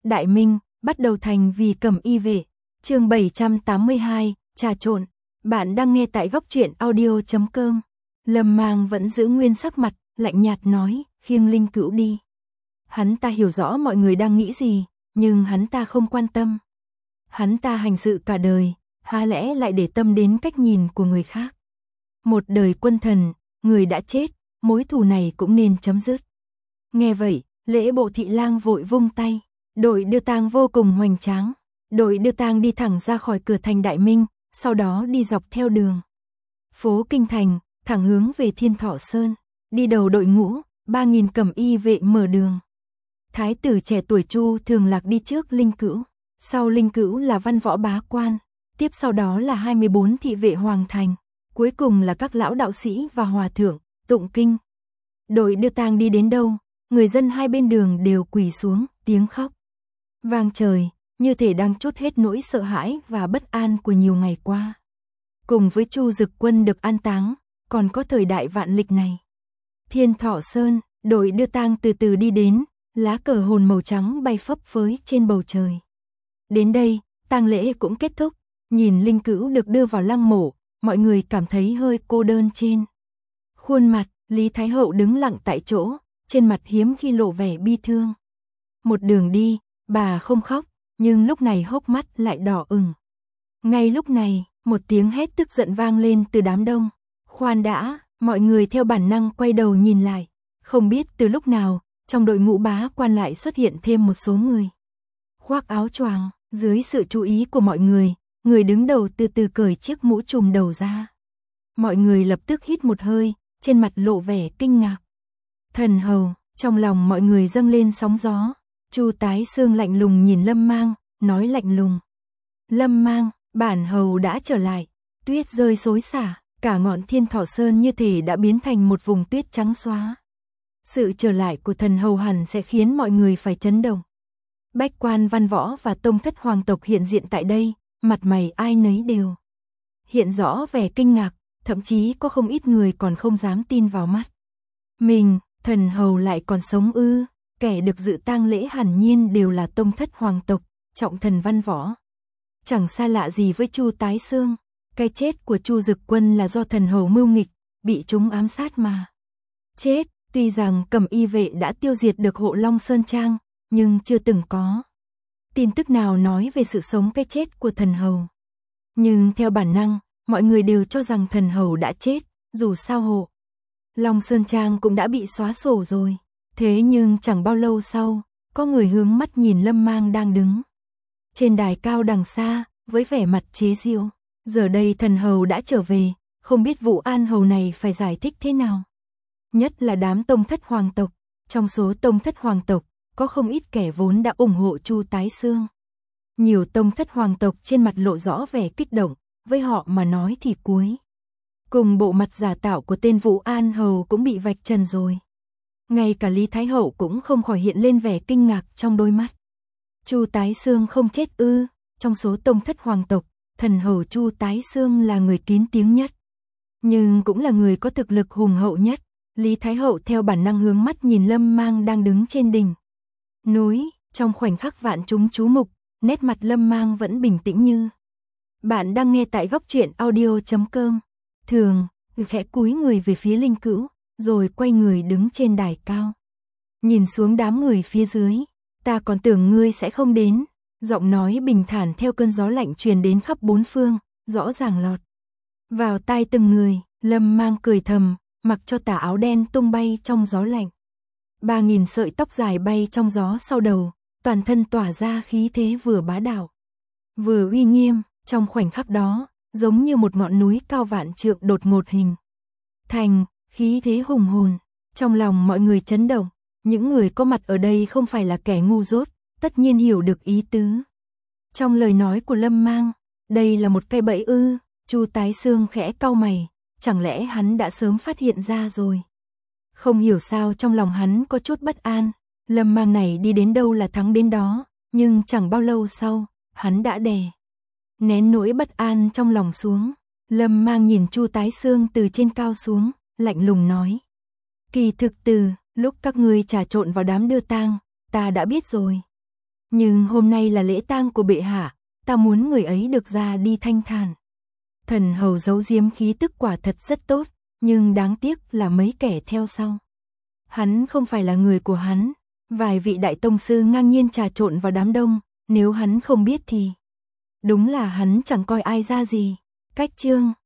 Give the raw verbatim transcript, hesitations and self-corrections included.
Đại Minh, bắt đầu thành vì Cẩm Y vệ. Chương bảy trăm tám mươi hai, trà trộn. Bạn đang nghe tại góc truyện audio chấm com. Lâm Mang vẫn giữ nguyên sắc mặt, lạnh nhạt nói, khiêng Linh Cữu đi. Hắn ta hiểu rõ mọi người đang nghĩ gì, nhưng hắn ta không quan tâm. Hắn ta hành sự cả đời, há lẽ lại để tâm đến cách nhìn của người khác. Một đời quân thần, người đã chết, mối thù này cũng nên chấm dứt. Nghe vậy, Lễ Bộ Thị Lang vội vung tay, đội đưa tang vô cùng hoành tráng. Đội đưa tang đi thẳng ra khỏi cửa thành Đại Minh, sau đó đi dọc theo đường phố Kinh Thành, thẳng hướng về Thiên Thọ Sơn. Đi đầu đội ngũ, ba nghìn Cẩm Y vệ mở đường. Thái tử trẻ tuổi Chu Thường Lạc đi trước Linh Cữu, sau Linh Cữu là văn võ bá quan, tiếp sau đó là hai mươi bốn thị vệ hoàng thành, cuối cùng là các lão đạo sĩ và hòa thượng, tụng kinh. Đội đưa tang đi đến đâu, người dân hai bên đường đều quỳ xuống, tiếng khóc vang trời, như thể đang trút hết nỗi sợ hãi và bất an của nhiều ngày qua. Cùng với Chu Dực Quân được an táng, còn có thời đại vạn lịch này. Thiên Thọ Sơn, đội đưa tang từ từ đi đến, lá cờ hồn màu trắng bay phấp phới trên bầu trời. Đến đây, tang lễ cũng kết thúc, nhìn Linh Cữu được đưa vào lăng mộ, mọi người cảm thấy hơi cô đơn trên khuôn mặt. Lý Thái Hậu đứng lặng tại chỗ, trên mặt hiếm khi lộ vẻ bi thương. Một đường đi, bà không khóc, nhưng lúc này hốc mắt lại đỏ ửng. Ngay lúc này, một tiếng hét tức giận vang lên từ đám đông. Khoan đã, mọi người theo bản năng quay đầu nhìn lại. Không biết từ lúc nào, trong đội ngũ bá quan lại xuất hiện thêm một số người. Khoác áo choàng, dưới sự chú ý của mọi người, người đứng đầu từ từ cởi chiếc mũ trùm đầu ra. Mọi người lập tức hít một hơi, trên mặt lộ vẻ kinh ngạc. Thần hầu, trong lòng mọi người dâng lên sóng gió. Chu Tái Xương lạnh lùng nhìn Lâm Mang, nói lạnh lùng. Lâm Mang, bản hầu đã trở lại. Tuyết rơi xối xả, cả ngọn Thiên Thọ Sơn như thể đã biến thành một vùng tuyết trắng xóa. Sự trở lại của thần hầu hẳn sẽ khiến mọi người phải chấn động. Bách quan văn võ và tông thất hoàng tộc hiện diện tại đây, mặt mày ai nấy đều hiện rõ vẻ kinh ngạc, thậm chí có không ít người còn không dám tin vào mắt mình. Thần hầu lại còn sống ư? Kẻ được dự tang lễ hẳn nhiên đều là tông thất hoàng tộc, trọng thần văn võ. Chẳng xa lạ gì với Chu Tái Xương. Cái chết của Chu Dực Quân là do thần hầu mưu nghịch, bị chúng ám sát mà chết. Tuy rằng Cẩm Y vệ đã tiêu diệt được Hộ Long Sơn Trang, nhưng chưa từng có tin tức nào nói về sự sống cái chết của thần hầu. Nhưng theo bản năng, mọi người đều cho rằng thần hầu đã chết, dù sao Hộ Long Sơn Trang cũng đã bị xóa sổ rồi. Thế nhưng chẳng bao lâu sau, có người hướng mắt nhìn Lâm Mang đang đứng trên đài cao đằng xa, với vẻ mặt chế giễu. Giờ đây thần hầu đã trở về, không biết vụ an hầu này phải giải thích thế nào. Nhất là đám tông thất hoàng tộc, trong số tông thất hoàng tộc, có không ít kẻ vốn đã ủng hộ Chu Tái Xương. Nhiều tông thất hoàng tộc trên mặt lộ rõ vẻ kích động, với họ mà nói thì cuối cùng bộ mặt giả tạo của tên Vũ An hầu cũng bị vạch trần rồi. Ngay cả Lý Thái Hậu cũng không khỏi hiện lên vẻ kinh ngạc trong đôi mắt. Chu Tái Xương không chết ư? Trong số tông thất hoàng tộc, thần hầu Chu Tái Xương là người kín tiếng nhất, nhưng cũng là người có thực lực hùng hậu nhất. Lý Thái Hậu theo bản năng hướng mắt nhìn Lâm Mang đang đứng trên đỉnh núi. Trong khoảnh khắc vạn chúng chú mục, nét mặt Lâm Mang vẫn bình tĩnh như. Bạn đang nghe tại góc truyện audio chấm com. Thường, khẽ cúi người về phía Linh Cữu, rồi quay người đứng trên đài cao. Nhìn xuống đám người phía dưới, ta còn tưởng ngươi sẽ không đến. Giọng nói bình thản theo cơn gió lạnh truyền đến khắp bốn phương, rõ ràng lọt vào tai từng người. Lâm Mang cười thầm, mặc cho tà áo đen tung bay trong gió lạnh. Ba nghìn sợi tóc dài bay trong gió sau đầu, toàn thân tỏa ra khí thế vừa bá đạo, vừa uy nghiêm. Trong khoảnh khắc đó, giống như một ngọn núi cao vạn trượng đột ngột hình thành, khí thế hùng hồn. Trong lòng mọi người chấn động, những người có mặt ở đây không phải là kẻ ngu dốt, tất nhiên hiểu được ý tứ trong lời nói của Lâm Mang. Đây là một cây bẫy ư? Chu Tái Xương khẽ cau mày, chẳng lẽ hắn đã sớm phát hiện ra rồi? Không hiểu sao trong lòng hắn có chút bất an. Lâm Mang này đi đến đâu là thắng đến đó, nhưng chẳng bao lâu sau, hắn đã đè nén nỗi bất an trong lòng xuống. Lâm Mang nhìn Chu Tái Xương từ trên cao xuống, lạnh lùng nói. Kỳ thực từ lúc các ngươi trà trộn vào đám đưa tang, ta đã biết rồi. Nhưng hôm nay là lễ tang của bệ hạ, ta muốn người ấy được ra đi thanh thản. Thần hầu giấu giếm khí tức quả thật rất tốt, nhưng đáng tiếc là mấy kẻ theo sau. Hắn không phải là người của hắn. Vài vị đại tông sư ngang nhiên trà trộn vào đám đông, nếu hắn không biết thì đúng là hắn chẳng coi ai ra gì. Cách chương